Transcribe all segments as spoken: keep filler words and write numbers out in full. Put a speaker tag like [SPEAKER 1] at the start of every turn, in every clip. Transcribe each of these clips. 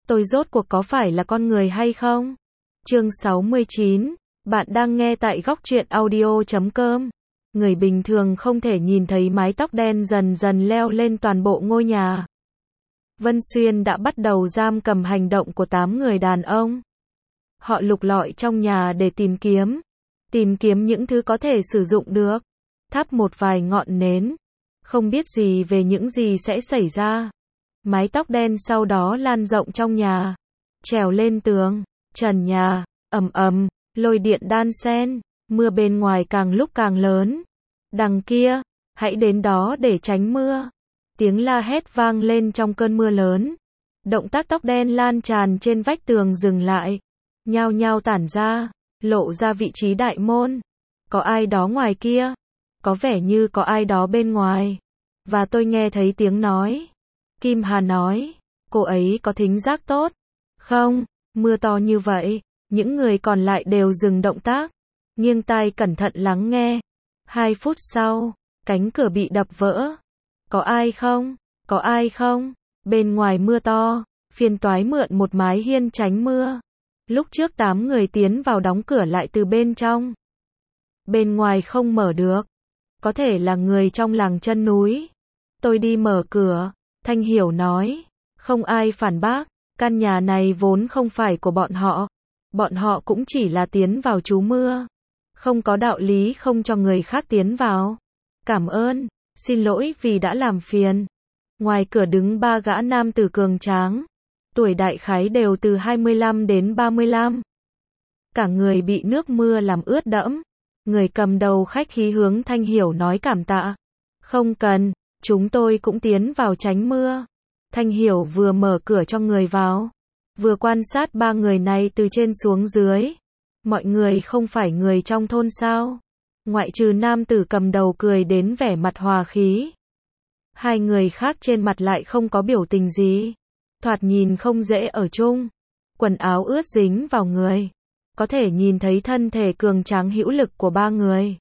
[SPEAKER 1] tôi rốt cuộc có phải là con người hay không? Chương sáu mươi chín, bạn đang nghe tại góc truyện audio chấm com. Người bình thường không thể nhìn thấy mái tóc đen dần dần leo lên toàn bộ ngôi nhà. Vân Xuyên đã bắt đầu giam cầm hành động của tám người đàn ông. Họ lục lọi trong nhà để tìm kiếm, tìm kiếm những thứ có thể sử dụng được, thắp một vài ngọn nến, không biết gì về những gì sẽ xảy ra. Mái tóc đen sau đó lan rộng trong nhà, trèo lên tường, trần nhà, ầm ầm, lôi điện đan xen, mưa bên ngoài càng lúc càng lớn. Đằng kia, hãy đến đó để tránh mưa. Tiếng la hét vang lên trong cơn mưa lớn. Động tác tóc đen lan tràn trên vách tường dừng lại, nhao nhao tản ra, lộ ra vị trí đại môn. Có ai đó ngoài kia? Có vẻ như có ai đó bên ngoài. Và tôi nghe thấy tiếng nói. Kim Hà nói, cô ấy có thính giác tốt. Không, mưa to như vậy, những người còn lại đều dừng động tác, nghiêng tai cẩn thận lắng nghe. Hai phút sau, cánh cửa bị đập vỡ. Có ai không? Có ai không? Bên ngoài mưa to, phiên toái mượn một mái hiên tránh mưa. Lúc trước tám người tiến vào đóng cửa lại từ bên trong. Bên ngoài không mở được. Có thể là người trong làng chân núi. Tôi đi mở cửa, Thanh Hiểu nói. Không ai phản bác, căn nhà này vốn không phải của bọn họ. Bọn họ cũng chỉ là tiến vào trú mưa. Không có đạo lý không cho người khác tiến vào. Cảm ơn, xin lỗi vì đã làm phiền. Ngoài cửa đứng ba gã nam tử cường tráng. Tuổi đại khái đều từ hai mươi lăm đến ba mươi lăm. Cả người bị nước mưa làm ướt đẫm. Người cầm đầu khách khí hướng Thanh Hiểu nói cảm tạ. Không cần, chúng tôi cũng tiến vào tránh mưa. Thanh Hiểu vừa mở cửa cho người vào, vừa quan sát ba người này từ trên xuống dưới. Mọi người không phải người trong thôn sao? Ngoại trừ nam tử cầm đầu cười đến vẻ mặt hòa khí. Hai người khác trên mặt lại không có biểu tình gì. Thoạt nhìn không dễ ở chung. Quần áo ướt dính vào người. Có thể nhìn thấy thân thể cường tráng hữu lực của ba người.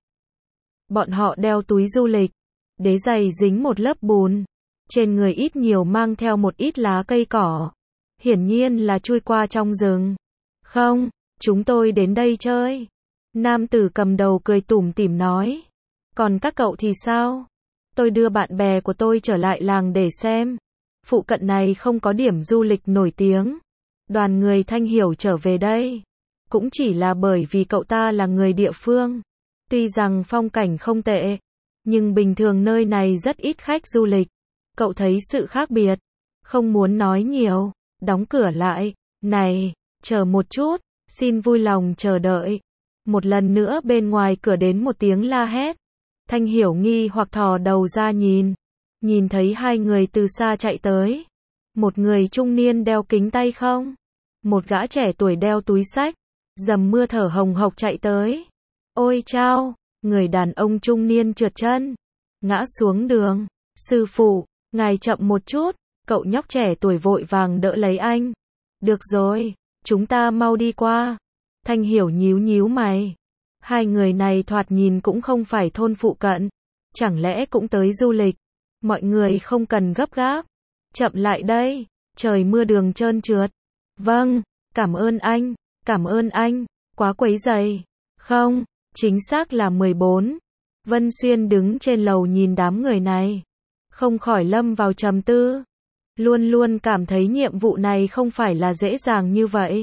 [SPEAKER 1] Bọn họ đeo túi du lịch. Đế giày dính một lớp bùn. Trên người ít nhiều mang theo một ít lá cây cỏ. Hiển nhiên là chui qua trong rừng. Không, chúng tôi đến đây chơi. Nam tử cầm đầu cười tủm tỉm nói. Còn các cậu thì sao? Tôi đưa bạn bè của tôi trở lại làng để xem. Phụ cận này không có điểm du lịch nổi tiếng. Đoàn người Thanh Hiểu trở về đây cũng chỉ là bởi vì cậu ta là người địa phương. Tuy rằng phong cảnh không tệ, nhưng bình thường nơi này rất ít khách du lịch. Cậu thấy sự khác biệt. Không muốn nói nhiều. Đóng cửa lại. Này, chờ một chút, xin vui lòng chờ đợi. Một lần nữa bên ngoài cửa đến một tiếng la hét. Thanh Hiểu nghi hoặc thò đầu ra nhìn. Nhìn thấy hai người từ xa chạy tới. Một người trung niên đeo kính tay không. Một gã trẻ tuổi đeo túi xách. Dầm mưa thở hồng hộc chạy tới. Ôi chao, người đàn ông trung niên trượt chân. Ngã xuống đường. Sư phụ, ngài chậm một chút. Cậu nhóc trẻ tuổi vội vàng đỡ lấy anh. Được rồi, chúng ta mau đi qua. Thanh Hiểu nhíu nhíu mày. Hai người này thoạt nhìn cũng không phải thôn phụ cận. Chẳng lẽ cũng tới du lịch? Mọi người không cần gấp gáp. Chậm lại đây, trời mưa đường trơn trượt. Vâng, cảm ơn anh, cảm ơn anh, quá quấy rầy. Không, chính xác là mười bốn. Vân Xuyên đứng trên lầu nhìn đám người này. Không khỏi lâm vào trầm tư. Luôn luôn cảm thấy nhiệm vụ này không phải là dễ dàng như vậy.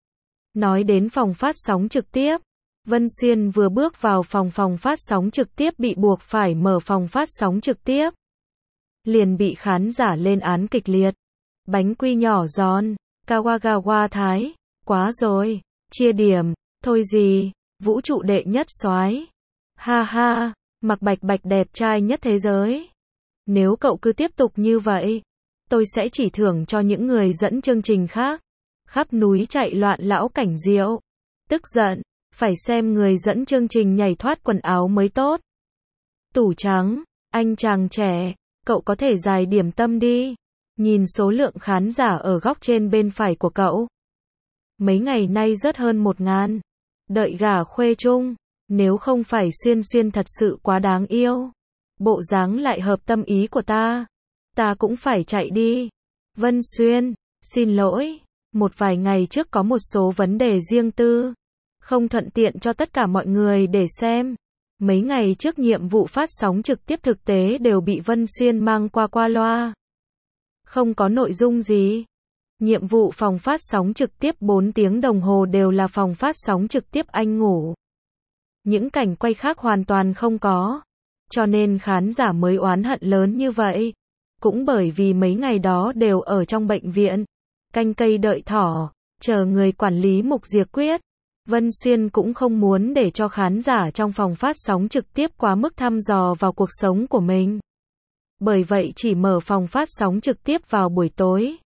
[SPEAKER 1] Nói đến phòng phát sóng trực tiếp. Vân Xuyên vừa bước vào phòng phòng phát sóng trực tiếp bị buộc phải mở phòng phát sóng trực tiếp. Liền bị khán giả lên án kịch liệt. Bánh quy nhỏ giòn, Kawagawa Thái, quá rồi, chia điểm, thôi gì, vũ trụ đệ nhất soái. Ha ha, Mặc Bạch Bạch đẹp trai nhất thế giới. Nếu cậu cứ tiếp tục như vậy, tôi sẽ chỉ thưởng cho những người dẫn chương trình khác. Khắp núi chạy loạn lão cảnh diệu. Tức giận, phải xem người dẫn chương trình nhảy thoát quần áo mới tốt. Tủ trắng, anh chàng trẻ, cậu có thể giải điểm tâm đi. Nhìn số lượng khán giả ở góc trên bên phải của cậu. Mấy ngày nay rất hơn một ngàn. Đợi gả khuê chung. Nếu không phải Xuyên Xuyên thật sự quá đáng yêu. Bộ dáng lại hợp tâm ý của ta. Ta cũng phải chạy đi. Vân Xuyên, xin lỗi. Một vài ngày trước có một số vấn đề riêng tư, không thuận tiện cho tất cả mọi người để xem. Mấy ngày trước nhiệm vụ phát sóng trực tiếp thực tế đều bị Vân Xuyên mang qua qua loa. Không có nội dung gì. Nhiệm vụ phòng phát sóng trực tiếp bốn tiếng đồng hồ đều là phòng phát sóng trực tiếp anh ngủ. Những cảnh quay khác hoàn toàn không có. Cho nên khán giả mới oán hận lớn như vậy. Cũng bởi vì mấy ngày đó đều ở trong bệnh viện, canh cây đợi thỏ, chờ người quản lý mục diệt quyết. Vân Xuyên cũng không muốn để cho khán giả trong phòng phát sóng trực tiếp quá mức thăm dò vào cuộc sống của mình. Bởi vậy chỉ mở phòng phát sóng trực tiếp vào buổi tối.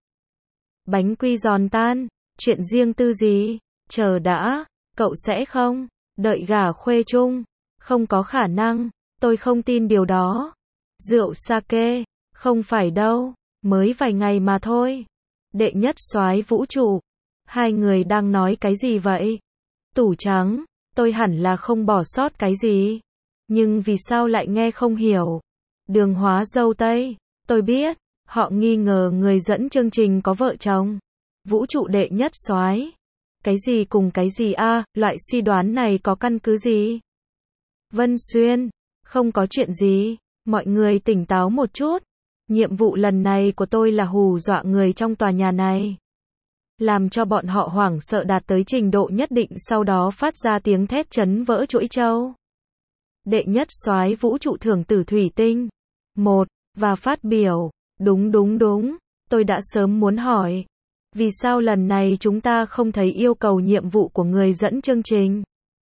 [SPEAKER 1] Bánh quy giòn tan, chuyện riêng tư gì? Chờ đã, cậu sẽ không đợi gả khuê chung? Không có khả năng, tôi không tin điều đó. Rượu sake, không phải đâu, mới vài ngày mà thôi. Đệ nhất soái vũ trụ, hai người đang nói cái gì vậy? Tủ trắng, tôi hẳn là không bỏ sót cái gì. Nhưng vì sao lại nghe không hiểu? Đường hóa dâu tây, tôi biết, họ nghi ngờ người dẫn chương trình có vợ chồng. Vũ trụ đệ nhất soái. Cái gì cùng cái gì a, à, loại suy đoán này có căn cứ gì? Vân Xuyên, không có chuyện gì, mọi người tỉnh táo một chút. Nhiệm vụ lần này của tôi là hù dọa người trong tòa nhà này. Làm cho bọn họ hoảng sợ đạt tới trình độ nhất định, sau đó phát ra tiếng thét chấn vỡ chuỗi châu. Đệ nhất soái vũ trụ thưởng tử thủy tinh. Một, và phát biểu. Đúng đúng đúng, tôi đã sớm muốn hỏi. Vì sao lần này chúng ta không thấy yêu cầu nhiệm vụ của người dẫn chương trình?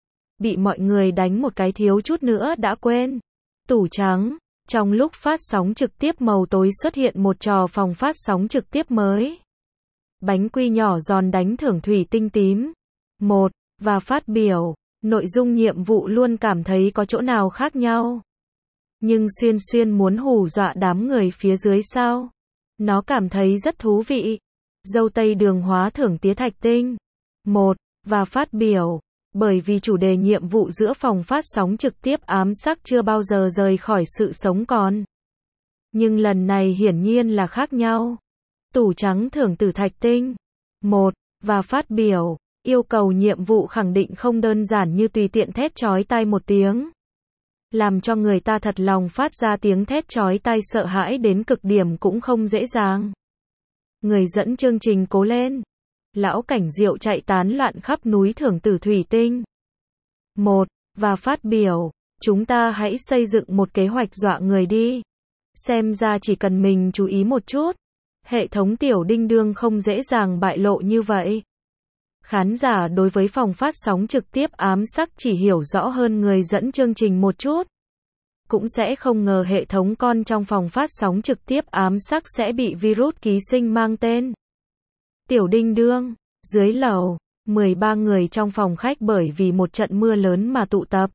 [SPEAKER 1] Bị mọi người đánh một cái thiếu chút nữa đã quên. Tủ trắng, trong lúc phát sóng trực tiếp màu tối xuất hiện một trò phòng phát sóng trực tiếp mới. Bánh quy nhỏ giòn đánh thưởng thủy tinh tím. Một, và phát biểu. Nội dung nhiệm vụ luôn cảm thấy có chỗ nào khác nhau. Nhưng Xuyên Xuyên muốn hù dọa đám người phía dưới sao? Nó cảm thấy rất thú vị. Dâu tây đường hóa thưởng tía thạch tinh. Một, và phát biểu. Bởi vì chủ đề nhiệm vụ giữa phòng phát sóng trực tiếp ám sắc chưa bao giờ rời khỏi sự sống còn. Nhưng lần này hiển nhiên là khác nhau. Tủ trắng thưởng tử thạch tinh. Một, và phát biểu. Yêu cầu nhiệm vụ khẳng định không đơn giản như tùy tiện thét chói tai một tiếng. Làm cho người ta thật lòng phát ra tiếng thét chói tai sợ hãi đến cực điểm cũng không dễ dàng. Người dẫn chương trình cố lên. Lão cảnh rượu chạy tán loạn khắp núi thưởng tử thủy tinh. Một, và phát biểu. Chúng ta hãy xây dựng một kế hoạch dọa người đi. Xem ra chỉ cần mình chú ý một chút. Hệ thống tiểu đinh đương không dễ dàng bại lộ như vậy. Khán giả đối với phòng phát sóng trực tiếp ám sắc chỉ hiểu rõ hơn người dẫn chương trình một chút. Cũng sẽ không ngờ hệ thống con trong phòng phát sóng trực tiếp ám sắc sẽ bị virus ký sinh mang tên Tiểu Đinh Đương. Dưới lầu, mười ba người trong phòng khách bởi vì một trận mưa lớn mà tụ tập.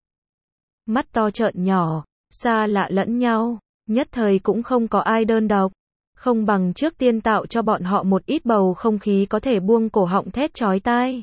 [SPEAKER 1] Mắt to trợn nhỏ, xa lạ lẫn nhau, nhất thời cũng không có ai đơn độc. Không bằng trước tiên tạo cho bọn họ một ít bầu không khí có thể buông cổ họng thét chói tai.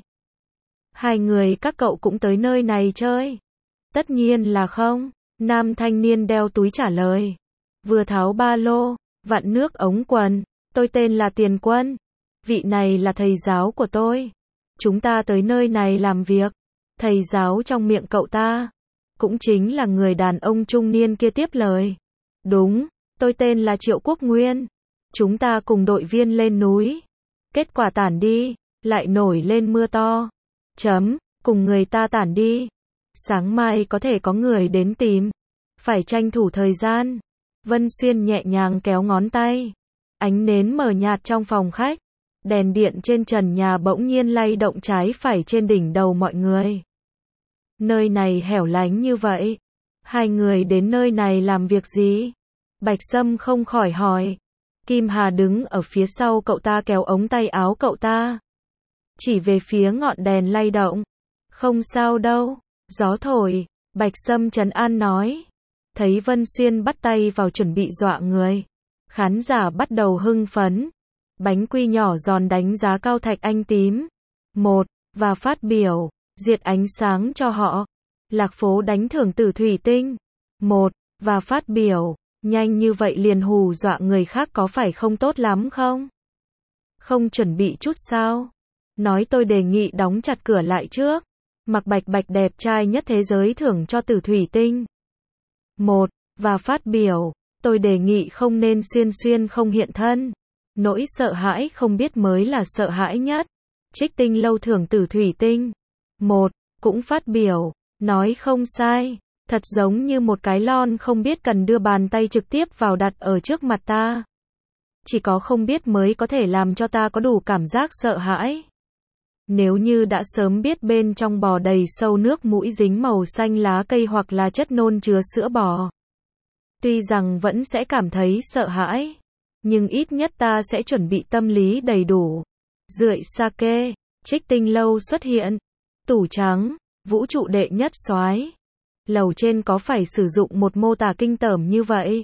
[SPEAKER 1] Hai người các cậu cũng tới nơi này chơi? Tất nhiên là không. Nam thanh niên đeo túi trả lời. Vừa tháo ba lô, vặn nước ống quần. Tôi tên là Tiền Quân. Vị này là thầy giáo của tôi. Chúng ta tới nơi này làm việc. Thầy giáo trong miệng cậu ta cũng chính là người đàn ông trung niên kia tiếp lời. Đúng, tôi tên là Triệu Quốc Nguyên. Chúng ta cùng đội viên lên núi. Kết quả tản đi, lại nổi lên mưa to. Chấm, cùng người ta tản đi. Sáng mai có thể có người đến tìm. Phải tranh thủ thời gian. Vân Xuyên nhẹ nhàng kéo ngón tay. Ánh nến mờ nhạt trong phòng khách. Đèn điện trên trần nhà bỗng nhiên lay động trái phải trên đỉnh đầu mọi người. Nơi này hẻo lánh như vậy. Hai người đến nơi này làm việc gì? Bạch Sâm không khỏi hỏi. Kim Hà đứng ở phía sau cậu ta kéo ống tay áo cậu ta. Chỉ về phía ngọn đèn lay động. Không sao đâu, gió thổi, Bạch Sâm trấn an nói. Thấy Vân Xuyên bắt tay vào chuẩn bị dọa người. Khán giả bắt đầu hưng phấn. Bánh quy nhỏ giòn đánh giá cao thạch anh tím. Một, và phát biểu, diệt ánh sáng cho họ. Lạc phố đánh thưởng tử thủy tinh. Một, và phát biểu, nhanh như vậy liền hù dọa người khác có phải không tốt lắm không? Không chuẩn bị chút sao? nói tôi đề nghị đóng chặt cửa lại trước. Mạc Bạch Bạch đẹp trai nhất thế giới thưởng cho Tử Thủy Tinh. một. Và phát biểu, tôi đề nghị không nên xuyên xuyên không hiện thân. Nỗi sợ hãi không biết mới là sợ hãi nhất. Trích Tinh Lâu thưởng Tử Thủy Tinh. một. Cũng phát biểu, nói không sai. Thật giống như một cái lon không biết cần đưa bàn tay trực tiếp vào đặt ở trước mặt ta. Chỉ có không biết mới có thể làm cho ta có đủ cảm giác sợ hãi. Nếu như đã sớm biết bên trong bò đầy sâu nước mũi dính màu xanh lá cây hoặc là chất nôn chứa sữa bò. Tuy rằng vẫn sẽ cảm thấy sợ hãi, nhưng ít nhất ta sẽ chuẩn bị tâm lý đầy đủ. Rượi sake, Trích Tinh Lâu xuất hiện. Tủ trắng, vũ trụ đệ nhất soái. Lầu trên có phải sử dụng một mô tả kinh tởm như vậy?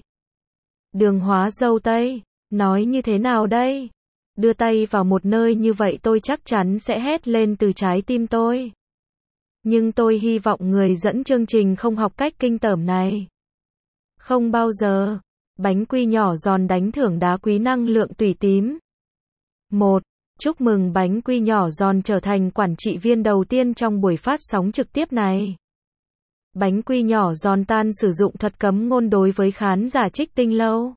[SPEAKER 1] Đường hóa dâu tây, nói như thế nào đây? Đưa tay vào một nơi như vậy tôi chắc chắn sẽ hét lên từ trái tim tôi. Nhưng tôi hy vọng người dẫn chương trình không học cách kinh tởm này. Không bao giờ. Bánh quy nhỏ giòn đánh thưởng đá quý năng lượng tủy tím. một. Chúc mừng bánh quy nhỏ giòn trở thành quản trị viên đầu tiên trong buổi phát sóng trực tiếp này. Bánh quy nhỏ giòn tan sử dụng thuật cấm ngôn đối với khán giả Trích Tinh Lâu.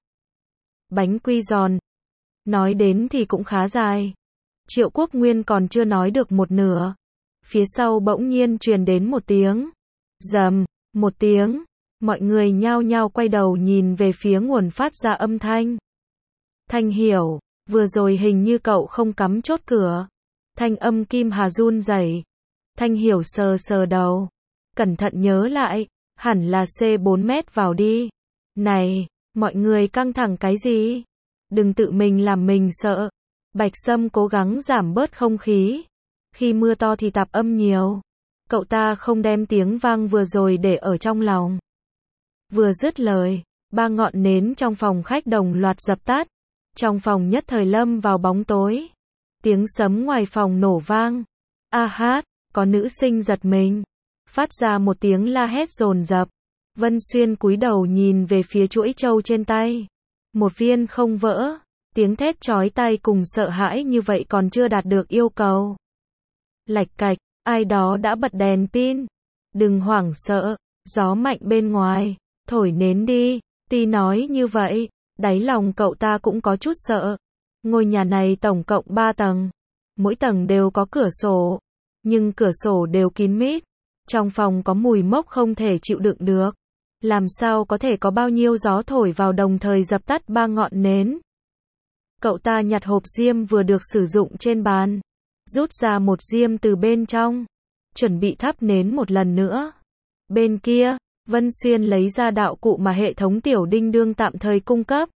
[SPEAKER 1] Bánh quy giòn. Nói đến thì cũng khá dài. Triệu Quốc Nguyên còn chưa nói được một nửa. Phía sau bỗng nhiên truyền đến một tiếng. Rầm, một tiếng. Mọi người nhao nhao quay đầu nhìn về phía nguồn phát ra âm thanh. Thanh Hiểu, vừa rồi hình như cậu không cắm chốt cửa. Thanh âm Kim Hà run rẩy. Thanh Hiểu sờ sờ đầu. Cẩn thận nhớ lại, hẳn là xê bốn mét vào đi. Này, mọi người căng thẳng cái gì? Đừng tự mình làm mình sợ. Bạch Sâm cố gắng giảm bớt không khí. Khi mưa to thì tạp âm nhiều. Cậu ta không đem tiếng vang vừa rồi để ở trong lòng. Vừa dứt lời, ba ngọn nến trong phòng khách đồng loạt dập tắt. Trong phòng nhất thời lâm vào bóng tối. Tiếng sấm ngoài phòng nổ vang. A hát, có nữ sinh giật mình. Phát ra một tiếng la hét dồn dập. Vân Xuyên cúi đầu nhìn về phía chuỗi trâu trên tay. Một viên không vỡ. Tiếng thét chói tai cùng sợ hãi như vậy còn chưa đạt được yêu cầu. Lạch cạch, ai đó đã bật đèn pin. Đừng hoảng sợ, gió mạnh bên ngoài. Thổi nến đi. Ti nói như vậy, đáy lòng cậu ta cũng có chút sợ. Ngôi nhà này tổng cộng ba tầng. Mỗi tầng đều có cửa sổ. Nhưng cửa sổ đều kín mít. Trong phòng có mùi mốc không thể chịu đựng được. Làm sao có thể có bao nhiêu gió thổi vào đồng thời dập tắt ba ngọn nến. Cậu ta nhặt hộp diêm vừa được sử dụng trên bàn. Rút ra một diêm từ bên trong. Chuẩn bị thắp nến một lần nữa. Bên kia, Vân Xuyên lấy ra đạo cụ mà hệ thống tiểu đinh đương tạm thời cung cấp.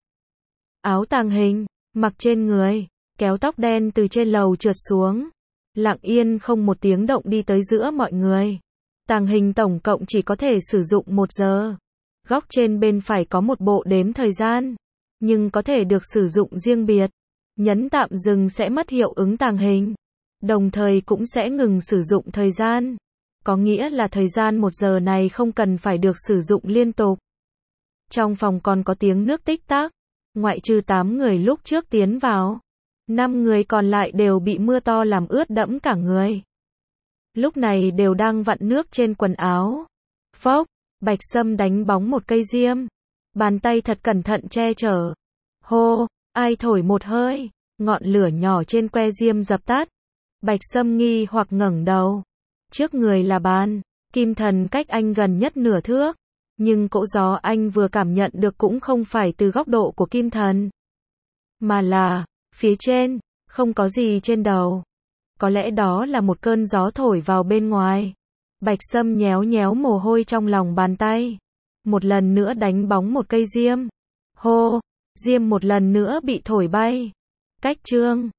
[SPEAKER 1] Áo tàng hình, mặc trên người, kéo tóc đen từ trên lầu trượt xuống. Lặng yên không một tiếng động đi tới giữa mọi người. Tàng hình tổng cộng chỉ có thể sử dụng một giờ. Góc trên bên phải có một bộ đếm thời gian. Nhưng có thể được sử dụng riêng biệt. Nhấn tạm dừng sẽ mất hiệu ứng tàng hình. Đồng thời cũng sẽ ngừng sử dụng thời gian. Có nghĩa là thời gian một giờ này không cần phải được sử dụng liên tục. Trong phòng còn có tiếng nước tích tắc. Ngoại trừ tám người lúc trước tiến vào. năm người còn lại đều bị mưa to làm ướt đẫm cả người. Lúc này đều đang vặn nước trên quần áo. Phốc, Bạch Sâm đánh bóng một cây diêm. Bàn tay thật cẩn thận che chở. Hô, ai thổi một hơi. Ngọn lửa nhỏ trên que diêm dập tắt. Bạch Sâm nghi hoặc ngẩng đầu. Trước người là bàn. Kim Thần cách anh gần nhất nửa thước. Nhưng cỗ gió anh vừa cảm nhận được cũng không phải từ góc độ của Kim Thần. Mà là, phía trên, không có gì trên đầu. Có lẽ đó là một cơn gió thổi vào bên ngoài. Bạch Sâm nhéo nhéo mồ hôi trong lòng bàn tay. Một lần nữa đánh bóng một cây diêm. Hô, diêm một lần nữa bị thổi bay. Cách chương